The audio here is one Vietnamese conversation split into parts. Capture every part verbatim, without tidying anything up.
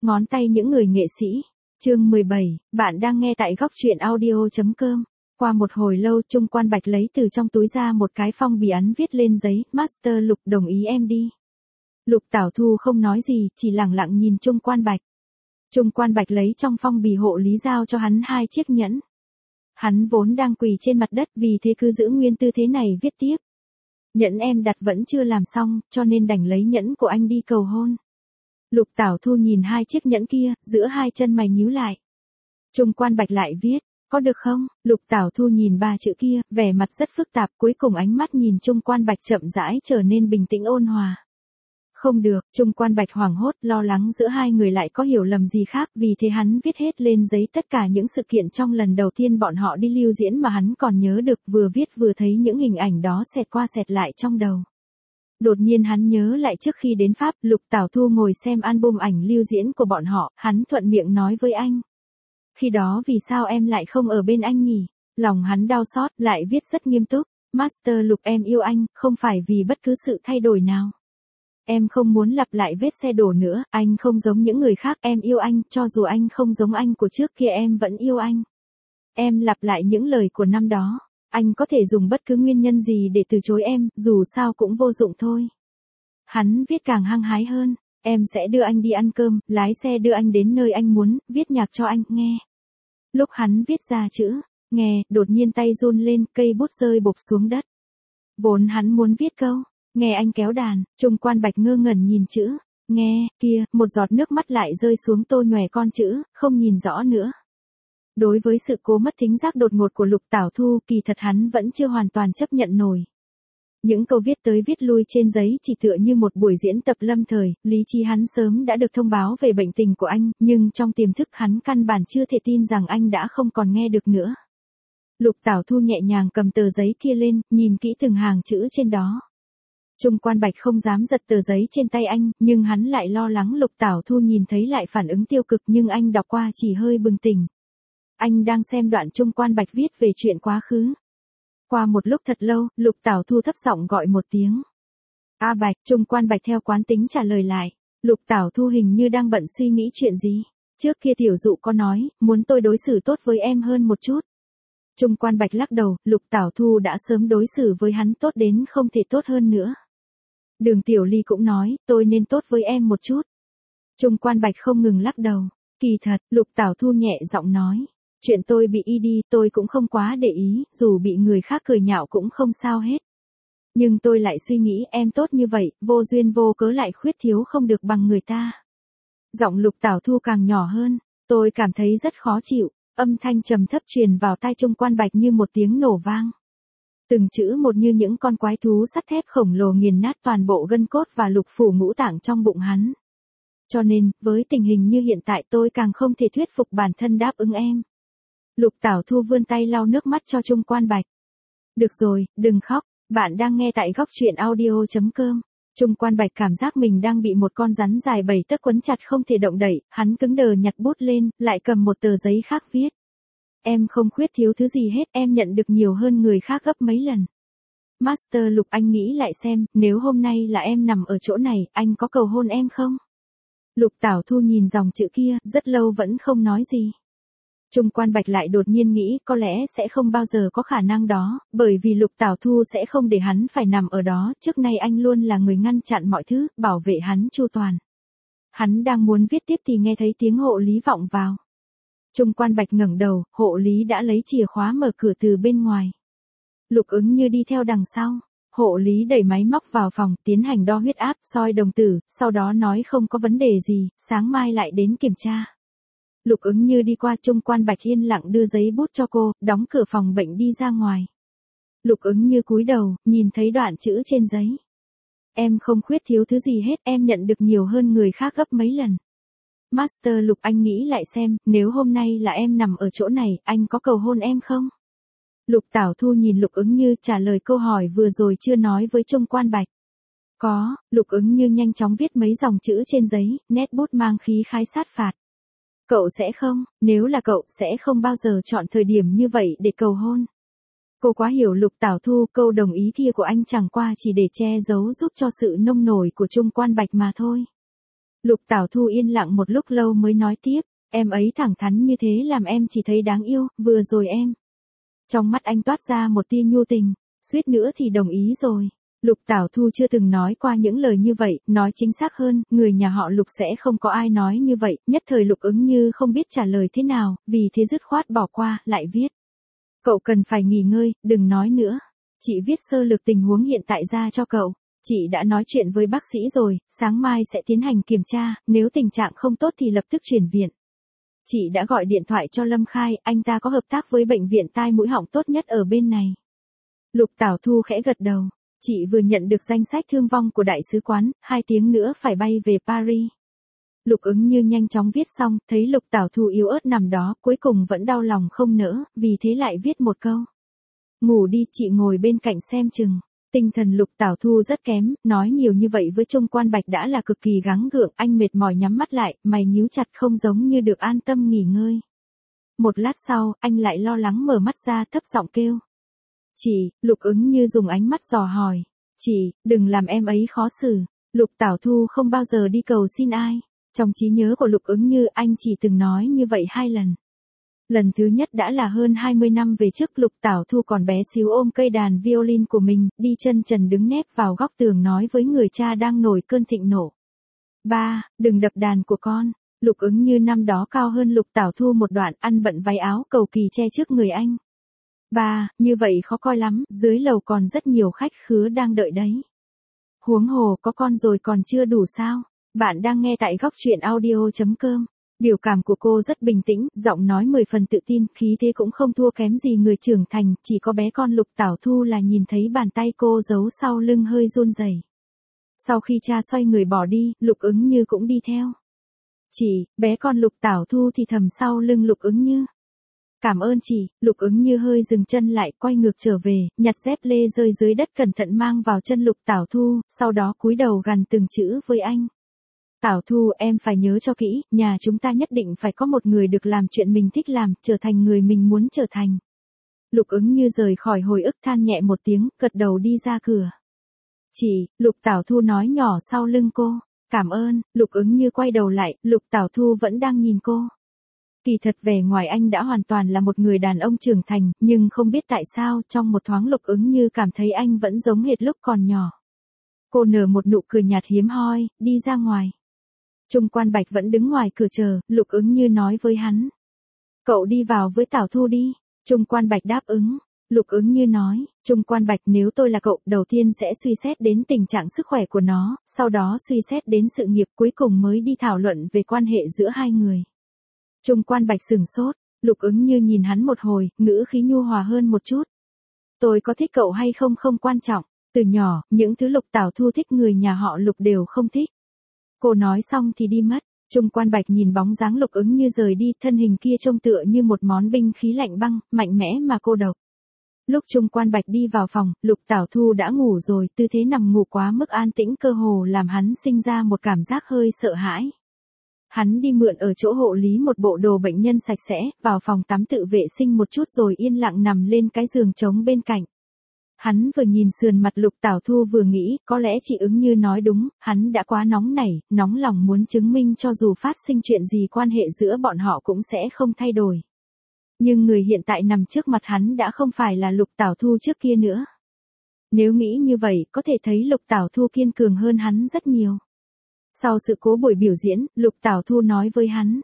ngón tay những người nghệ sĩ. Chương mười bảy, bạn đang nghe tại góc truyện audio chấm com. Qua một hồi lâu, Trung Quan Bạch lấy từ trong túi ra một cái phong bì ấn viết lên giấy, Master Lục đồng ý em đi. Lục Tảo Thu không nói gì, chỉ lẳng lặng nhìn Trung Quan Bạch. Trung Quan Bạch lấy trong phong bì hộ lý giao cho hắn hai chiếc nhẫn. Hắn vốn đang quỳ trên mặt đất, vì thế cứ giữ nguyên tư thế này viết tiếp. Nhẫn em đặt vẫn chưa làm xong, cho nên đành lấy nhẫn của anh đi cầu hôn. Lục Tảo Thu nhìn hai chiếc nhẫn kia, giữa hai chân mày nhíu lại. Trung Quan Bạch lại viết, có được không? Lục Tảo Thu nhìn ba chữ kia, vẻ mặt rất phức tạp, cuối cùng ánh mắt nhìn Trung Quan Bạch chậm rãi trở nên bình tĩnh ôn hòa. Không được, Trung Quan Bạch hoảng hốt, lo lắng giữa hai người lại có hiểu lầm gì khác, vì thế hắn viết hết lên giấy tất cả những sự kiện trong lần đầu tiên bọn họ đi lưu diễn mà hắn còn nhớ được, vừa viết vừa thấy những hình ảnh đó xẹt qua xẹt lại trong đầu. Đột nhiên hắn nhớ lại trước khi đến Pháp, Lục Tảo Thu ngồi xem album ảnh lưu diễn của bọn họ, hắn thuận miệng nói với anh. Khi đó vì sao em lại không ở bên anh nhỉ? Lòng hắn đau xót, lại viết rất nghiêm túc. Master Lục, em yêu anh, không phải vì bất cứ sự thay đổi nào. Em không muốn lặp lại vết xe đổ nữa, anh không giống những người khác, em yêu anh, cho dù anh không giống anh của trước kia em vẫn yêu anh. Em lặp lại những lời của năm đó, anh có thể dùng bất cứ nguyên nhân gì để từ chối em, dù sao cũng vô dụng thôi. Hắn viết càng hăng hái hơn, em sẽ đưa anh đi ăn cơm, lái xe đưa anh đến nơi anh muốn, viết nhạc cho anh, nghe. Lúc hắn viết ra chữ, nghe, đột nhiên tay run lên, cây bút rơi bộp xuống đất. Vốn hắn muốn viết câu, nghe anh kéo đàn, Trung Quan Bạch ngơ ngẩn nhìn chữ, nghe, kia, một giọt nước mắt lại rơi xuống tô nhòe con chữ, không nhìn rõ nữa. Đối với sự cố mất thính giác đột ngột của Lục Tảo Thu, kỳ thật hắn vẫn chưa hoàn toàn chấp nhận nổi. Những câu viết tới viết lui trên giấy chỉ tựa như một buổi diễn tập lâm thời, lý trí hắn sớm đã được thông báo về bệnh tình của anh, nhưng trong tiềm thức hắn căn bản chưa thể tin rằng anh đã không còn nghe được nữa. Lục Tảo Thu nhẹ nhàng cầm tờ giấy kia lên, nhìn kỹ từng hàng chữ trên đó. Trung Quan Bạch không dám giật tờ giấy trên tay anh, nhưng hắn lại lo lắng Lục Tảo Thu nhìn thấy lại phản ứng tiêu cực, nhưng anh đọc qua chỉ hơi bừng tỉnh. Anh đang xem đoạn Trung Quan Bạch viết về chuyện quá khứ. Qua một lúc thật lâu, Lục Tảo Thu thấp giọng gọi một tiếng. A Bạch, Trung Quan Bạch theo quán tính trả lời lại. Lục Tảo Thu hình như đang bận suy nghĩ chuyện gì. Trước kia tiểu dụ có nói, muốn tôi đối xử tốt với em hơn một chút. Trung Quan Bạch lắc đầu, Lục Tảo Thu đã sớm đối xử với hắn tốt đến không thể tốt hơn nữa. Đường Tiểu Ly cũng nói, tôi nên tốt với em một chút. Trung Quan Bạch không ngừng lắc đầu. Kỳ thật, Lục Tảo Thu nhẹ giọng nói. Chuyện tôi bị y đi tôi cũng không quá để ý, dù bị người khác cười nhạo cũng không sao hết. Nhưng tôi lại suy nghĩ em tốt như vậy, vô duyên vô cớ lại khuyết thiếu không được bằng người ta. Giọng Lục Tảo Thu càng nhỏ hơn, tôi cảm thấy rất khó chịu, âm thanh trầm thấp truyền vào tai Trung Quan Bạch như một tiếng nổ vang. Từng chữ một như những con quái thú sắt thép khổng lồ nghiền nát toàn bộ gân cốt và lục phủ ngũ tạng trong bụng hắn. Cho nên, với tình hình như hiện tại tôi càng không thể thuyết phục bản thân đáp ứng em. Lục Tảo Thu vươn tay lau nước mắt cho Trung Quan Bạch. Được rồi, đừng khóc, bạn đang nghe tại góc truyện audio chấm com. Trung Quan Bạch cảm giác mình đang bị một con rắn dài bảy tấc quấn chặt không thể động đậy, hắn cứng đờ nhặt bút lên, lại cầm một tờ giấy khác viết. Em không khuyết thiếu thứ gì hết, em nhận được nhiều hơn người khác gấp mấy lần. Master Lục, anh nghĩ lại xem, nếu hôm nay là em nằm ở chỗ này, anh có cầu hôn em không? Lục Tảo Thu nhìn dòng chữ kia, rất lâu vẫn không nói gì. Trung Quan Bạch lại đột nhiên nghĩ có lẽ sẽ không bao giờ có khả năng đó, bởi vì Lục Tảo Thu sẽ không để hắn phải nằm ở đó, trước nay anh luôn là người ngăn chặn mọi thứ, bảo vệ hắn chu toàn. Hắn đang muốn viết tiếp thì nghe thấy tiếng hộ lý vọng vào. Trung Quan Bạch ngẩng đầu, hộ lý đã lấy chìa khóa mở cửa từ bên ngoài. Lục Ứng Như đi theo đằng sau. Hộ lý đẩy máy móc vào phòng, tiến hành đo huyết áp, soi đồng tử, sau đó nói không có vấn đề gì, sáng mai lại đến kiểm tra. Lục Ứng Như đi qua, Trung Quan Bạch yên lặng đưa giấy bút cho cô, đóng cửa phòng bệnh đi ra ngoài. Lục Ứng Như cúi đầu, nhìn thấy đoạn chữ trên giấy. Em không khuyết thiếu thứ gì hết, em nhận được nhiều hơn người khác gấp mấy lần. Master Lục, anh nghĩ lại xem, nếu hôm nay là em nằm ở chỗ này, anh có cầu hôn em không? Lục Tảo Thu nhìn Lục Ứng Như trả lời câu hỏi vừa rồi chưa nói với Trung Quan Bạch. Có, Lục Ứng Như nhanh chóng viết mấy dòng chữ trên giấy, nét bút mang khí khái sát phạt. Cậu sẽ không, nếu là cậu, sẽ không bao giờ chọn thời điểm như vậy để cầu hôn. Cô quá hiểu Lục Tảo Thu, câu đồng ý kia của anh chẳng qua chỉ để che giấu giúp cho sự nông nổi của Trung Quan Bạch mà thôi. Lục Tảo Thu yên lặng một lúc lâu mới nói tiếp, em ấy thẳng thắn như thế làm em chỉ thấy đáng yêu, vừa rồi em. Trong mắt anh toát ra một tia nhu tình, suýt nữa thì đồng ý rồi. Lục Tảo Thu chưa từng nói qua những lời như vậy, nói chính xác hơn, người nhà họ Lục sẽ không có ai nói như vậy, nhất thời Lục Ứng Như không biết trả lời thế nào, vì thế dứt khoát bỏ qua, lại viết. Cậu cần phải nghỉ ngơi, đừng nói nữa. Chị viết sơ lược tình huống hiện tại ra cho cậu. Chị đã nói chuyện với bác sĩ rồi, sáng mai sẽ tiến hành kiểm tra, nếu tình trạng không tốt thì lập tức chuyển viện. Chị đã gọi điện thoại cho Lâm Khai, anh ta có hợp tác với bệnh viện tai mũi họng tốt nhất ở bên này. Lục Tảo Thu khẽ gật đầu. Chị vừa nhận được danh sách thương vong của đại sứ quán, hai tiếng nữa phải bay về Paris. Lục Ứng Như nhanh chóng viết xong, thấy Lục Tảo Thu yếu ớt nằm đó, cuối cùng vẫn đau lòng không nỡ, vì thế lại viết một câu. Ngủ đi, chị ngồi bên cạnh xem chừng. Tinh thần Lục Tảo Thu rất kém, nói nhiều như vậy với Trung Quan Bạch đã là cực kỳ gắng gượng, anh mệt mỏi nhắm mắt lại, mày nhíu chặt không giống như được an tâm nghỉ ngơi. Một lát sau, anh lại lo lắng mở mắt ra thấp giọng kêu. Chị, Lục Ứng Như dùng ánh mắt dò hỏi. Chị, đừng làm em ấy khó xử. Lục Tảo Thu không bao giờ đi cầu xin ai. Trong trí nhớ của Lục Ứng Như anh chỉ từng nói như vậy hai lần. Lần thứ nhất đã là hơn hai mươi năm về trước, Lục Tảo Thu còn bé xíu ôm cây đàn violin của mình, đi chân trần đứng nép vào góc tường nói với người cha đang nổi cơn thịnh nộ. Ba, đừng đập đàn của con. Lục Ứng Như năm đó cao hơn Lục Tảo Thu một đoạn, ăn bận váy áo cầu kỳ che trước người anh. Ba, như vậy khó coi lắm, dưới lầu còn rất nhiều khách khứa đang đợi đấy. Huống hồ có con rồi còn chưa đủ sao? Bạn đang nghe tại góc truyện audio chấm com. Biểu cảm của cô rất bình tĩnh, giọng nói mười phần tự tin, khí thế cũng không thua kém gì người trưởng thành, chỉ có bé con Lục Tảo Thu là nhìn thấy bàn tay cô giấu sau lưng hơi run rẩy. Sau khi cha xoay người bỏ đi, Lục Ứng Như cũng đi theo. Chị, bé con Lục Tảo Thu thì thầm sau lưng Lục Ứng Như. Cảm ơn chị, Lục Ứng Như hơi dừng chân lại, quay ngược trở về, nhặt dép lê rơi dưới đất cẩn thận mang vào chân Lục Tảo Thu, sau đó cúi đầu gằn từng chữ với anh. Tảo Thu, em phải nhớ cho kỹ, nhà chúng ta nhất định phải có một người được làm chuyện mình thích làm, trở thành người mình muốn trở thành. Lục Ứng Như rời khỏi hồi ức than nhẹ một tiếng, gật đầu đi ra cửa. Chị, Lục Tảo Thu nói nhỏ sau lưng cô. Cảm ơn, Lục Ứng Như quay đầu lại, Lục Tảo Thu vẫn đang nhìn cô. Kỳ thật vẻ ngoài anh đã hoàn toàn là một người đàn ông trưởng thành, nhưng không biết tại sao, trong một thoáng Lục Ứng Như cảm thấy anh vẫn giống hệt lúc còn nhỏ. Cô nở một nụ cười nhạt hiếm hoi, đi ra ngoài. Trung Quan Bạch vẫn đứng ngoài cửa chờ, Lục Ứng Như nói với hắn. Cậu đi vào với Tảo Thu đi. Trung Quan Bạch đáp ứng. Lục Ứng Như nói, Trung Quan Bạch, nếu tôi là cậu, đầu tiên sẽ suy xét đến tình trạng sức khỏe của nó, sau đó suy xét đến sự nghiệp, cuối cùng mới đi thảo luận về quan hệ giữa hai người. Trung Quan Bạch sửng sốt, Lục Ứng Như nhìn hắn một hồi, ngữ khí nhu hòa hơn một chút. Tôi có thích cậu hay không không quan trọng, từ nhỏ, những thứ Lục Tảo Thu thích người nhà họ Lục đều không thích. Cô nói xong thì đi mất, Trung Quan Bạch nhìn bóng dáng Lục Ứng Như rời đi, thân hình kia trông tựa như một món binh khí lạnh băng, mạnh mẽ mà cô độc. Lúc Trung Quan Bạch đi vào phòng, Lục Tảo Thu đã ngủ rồi, tư thế nằm ngủ quá mức an tĩnh cơ hồ làm hắn sinh ra một cảm giác hơi sợ hãi. Hắn đi mượn ở chỗ hộ lý một bộ đồ bệnh nhân sạch sẽ, vào phòng tắm tự vệ sinh một chút rồi yên lặng nằm lên cái giường trống bên cạnh. Hắn vừa nhìn sườn mặt Lục Tảo Thu vừa nghĩ, có lẽ chị Ứng Như nói đúng, hắn đã quá nóng nảy, nóng lòng muốn chứng minh cho dù phát sinh chuyện gì quan hệ giữa bọn họ cũng sẽ không thay đổi. Nhưng người hiện tại nằm trước mặt hắn đã không phải là Lục Tảo Thu trước kia nữa. Nếu nghĩ như vậy, có thể thấy Lục Tảo Thu kiên cường hơn hắn rất nhiều. Sau sự cố buổi biểu diễn, Lục Tảo Thu nói với hắn.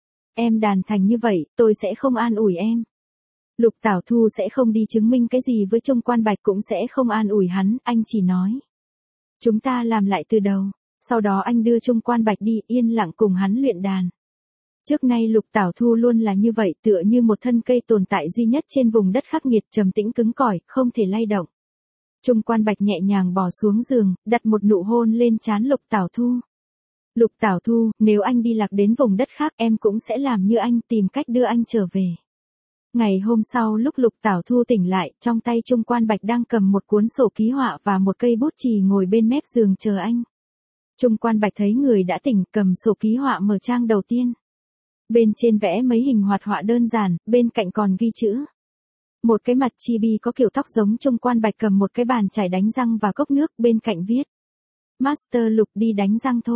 Em đàn thành như vậy, tôi sẽ không an ủi em. Lục Tảo Thu sẽ không đi chứng minh cái gì với Trung Quan Bạch cũng sẽ không an ủi hắn, anh chỉ nói. Chúng ta làm lại từ đầu, sau đó anh đưa Trung Quan Bạch đi yên lặng cùng hắn luyện đàn. Trước nay Lục Tảo Thu luôn là như vậy, tựa như một thân cây tồn tại duy nhất trên vùng đất khắc nghiệt, trầm tĩnh cứng cỏi, không thể lay động. Trung Quan Bạch nhẹ nhàng bò xuống giường, đặt một nụ hôn lên trán Lục Tảo Thu. Lục Tảo Thu, nếu anh đi lạc đến vùng đất khác em cũng sẽ làm như anh, tìm cách đưa anh trở về. Ngày hôm sau lúc Lục Tảo Thu tỉnh lại, trong tay Trung Quan Bạch đang cầm một cuốn sổ ký họa và một cây bút chì ngồi bên mép giường chờ anh. Trung Quan Bạch thấy người đã tỉnh, cầm sổ ký họa mở trang đầu tiên. Bên trên vẽ mấy hình hoạt họa đơn giản, bên cạnh còn ghi chữ. Một cái mặt chibi có kiểu tóc giống Trung Quan Bạch cầm một cái bàn chải đánh răng và cốc nước, bên cạnh viết. Master Lục đi đánh răng thôi.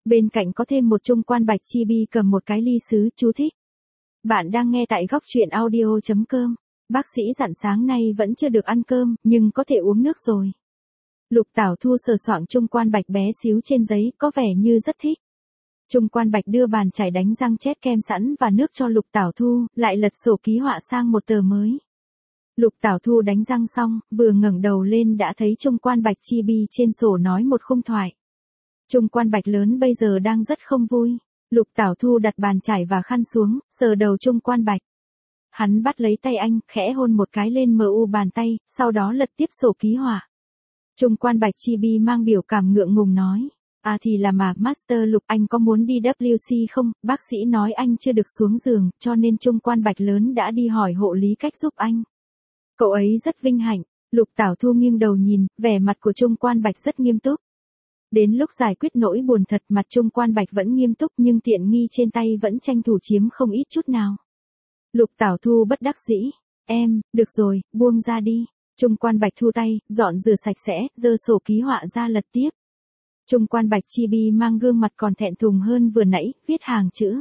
Bên cạnh có thêm một trung quan bạch chibi cầm một cái ly sứ, chú thích. Bạn đang nghe tại góc truyện audio.com. Bác sĩ dặn sáng nay vẫn chưa được ăn cơm, nhưng có thể uống nước rồi. Lục Tảo Thu sờ soạng trung quan bạch bé xíu trên giấy, có vẻ như rất thích. Trung quan bạch đưa bàn chải đánh răng chét kem sẵn và nước cho Lục Tảo Thu, lại lật sổ ký họa sang một tờ mới. Lục Tảo Thu đánh răng xong, vừa ngẩng đầu lên đã thấy trung quan bạch chibi trên sổ nói một khung thoại. Trung quan bạch lớn bây giờ đang rất không vui. Lục Tảo Thu đặt bàn chải và khăn xuống, sờ đầu trung quan bạch. Hắn bắt lấy tay anh, khẽ hôn một cái lên mờ u bàn tay, sau đó lật tiếp sổ ký họa. Trung quan bạch chibi mang biểu cảm ngượng ngùng nói. À thì là mà, Master Lục, anh có muốn đi vê kép xê không? Bác sĩ nói anh chưa được xuống giường, cho nên trung quan bạch lớn đã đi hỏi hộ lý cách giúp anh. Cậu ấy rất vinh hạnh. Lục Tảo Thu nghiêng đầu nhìn, vẻ mặt của trung quan bạch rất nghiêm túc. Đến lúc giải quyết nỗi buồn thật, mặt trung quan bạch vẫn nghiêm túc nhưng tiện nghi trên tay vẫn tranh thủ chiếm không ít chút nào. Lục Tảo Thu bất đắc dĩ. Em, được rồi, buông ra đi. Trung quan bạch thu tay, dọn rửa sạch sẽ, giơ sổ ký họa ra lật tiếp. Trung quan bạch chibi mang gương mặt còn thẹn thùng hơn vừa nãy, viết hàng chữ.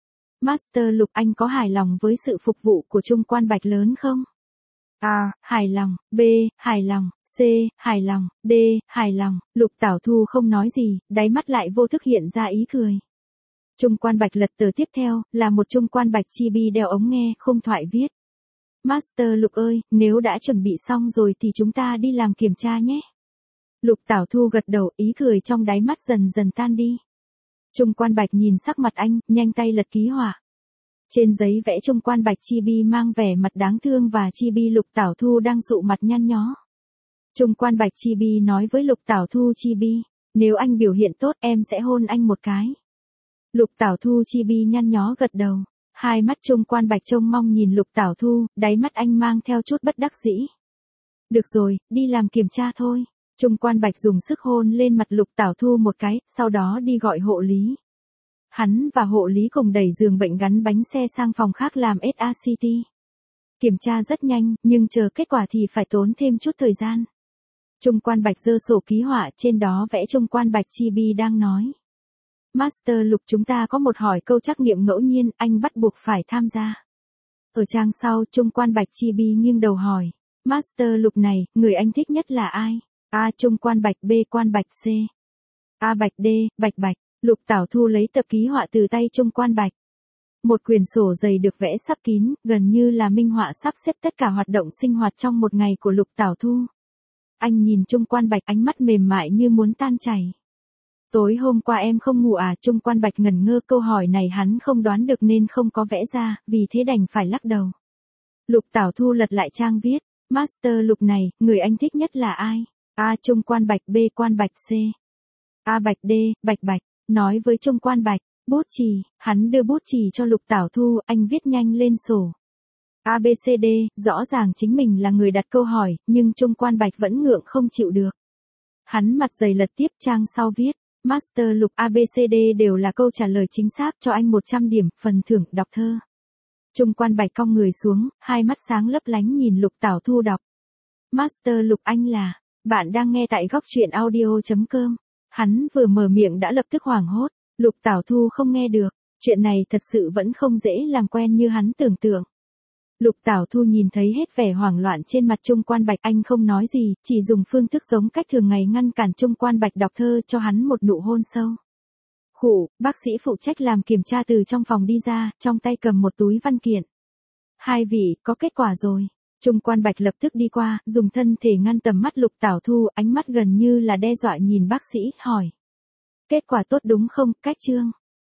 Master Lục, anh có hài lòng với sự phục vụ của trung quan bạch lớn không? A. Hài lòng. B. Hài lòng. C. Hài lòng. D. Hài lòng. Lục Tảo Thu không nói gì, đáy mắt lại vô thức hiện ra ý cười. Trung quan bạch lật tờ tiếp theo, là một trung quan bạch chibi đeo ống nghe, khung thoại viết. Master Lục ơi, nếu đã chuẩn bị xong rồi thì chúng ta đi làm kiểm tra nhé. Lục Tảo Thu gật đầu, ý cười trong đáy mắt dần dần tan đi. Trung quan bạch nhìn sắc mặt anh, nhanh tay lật ký họa. Trên giấy vẽ trung quan bạch chibi mang vẻ mặt đáng thương và chibi Lục Tảo Thu đang sụ mặt nhăn nhó. Trung quan bạch chibi nói với Lục Tảo Thu, chibi, nếu anh biểu hiện tốt em sẽ hôn anh một cái. Lục Tảo Thu chibi nhăn nhó gật đầu. Hai mắt trung quan bạch trông mong nhìn Lục Tảo Thu, đáy mắt anh mang theo chút bất đắc dĩ. Được rồi, đi làm kiểm tra thôi. Trung quan bạch dùng sức hôn lên mặt Lục Tảo Thu một cái, sau đó đi gọi hộ lý. Hắn và hộ lý cùng đẩy giường bệnh gắn bánh xe sang phòng khác làm ét a xê tê. Kiểm tra rất nhanh, nhưng chờ kết quả thì phải tốn thêm chút thời gian. Trung quan bạch giơ sổ ký họa, trên đó vẽ trung quan bạch chibi đang nói. Master Lục, chúng ta có một hỏi câu trắc nghiệm ngẫu nhiên, anh bắt buộc phải tham gia. Ở trang sau, trung quan bạch chibi nghiêng đầu hỏi. Master Lục này, người anh thích nhất là ai? A. Trung quan bạch. B. Quan bạch. C. A. Bạch. D. Bạch bạch. Lục Tảo Thu lấy tập ký họa từ tay trung quan bạch. Một quyển sổ dày được vẽ sắp kín, gần như là minh họa sắp xếp tất cả hoạt động sinh hoạt trong một ngày của Lục Tảo Thu. Anh nhìn trung quan bạch, ánh mắt mềm mại như muốn tan chảy. Tối hôm qua em không ngủ à? Trung quan bạch ngẩn ngơ, câu hỏi này hắn không đoán được nên không có vẽ ra, vì thế đành phải lắc đầu. Lục Tảo Thu lật lại trang viết. Master Lục này, người anh thích nhất là ai? A. Trung quan bạch. B. Quan bạch. C. A. Bạch. D. Bạch bạch. Nói với trung quan bạch. Bút chì. Hắn đưa bút chì cho Lục Tảo Thu, anh viết nhanh lên sổ. A B C D, rõ ràng chính mình là người đặt câu hỏi, nhưng trung quan bạch vẫn ngượng không chịu được. Hắn mặt dày lật tiếp, trang sau viết. Master Lục, A B C D đều là câu trả lời chính xác, cho anh một trăm điểm, phần thưởng, đọc thơ. Trung quan bạch cong người xuống, hai mắt sáng lấp lánh nhìn Lục Tảo Thu đọc. Master Lục, anh là. Bạn đang nghe tại góc truyện audio.com. Hắn vừa mở miệng đã lập tức hoảng hốt. Lục Tảo Thu không nghe được. Chuyện này thật sự vẫn không dễ làm quen như hắn tưởng tượng. Lục Tảo Thu nhìn thấy hết vẻ hoảng loạn trên mặt trung quan bạch, anh không nói gì, chỉ dùng phương thức giống cách thường ngày ngăn cản trung quan bạch đọc thơ, cho hắn một nụ hôn sâu. Khụ, bác sĩ phụ trách làm kiểm tra từ trong phòng đi ra, trong tay cầm một túi văn kiện. Hai vị, có kết quả rồi. Trung quan bạch lập tức đi qua, dùng thân thể ngăn tầm mắt Lục Tảo Thu, ánh mắt gần như là đe dọa nhìn bác sĩ, hỏi. Kết quả tốt đúng không, cách chương?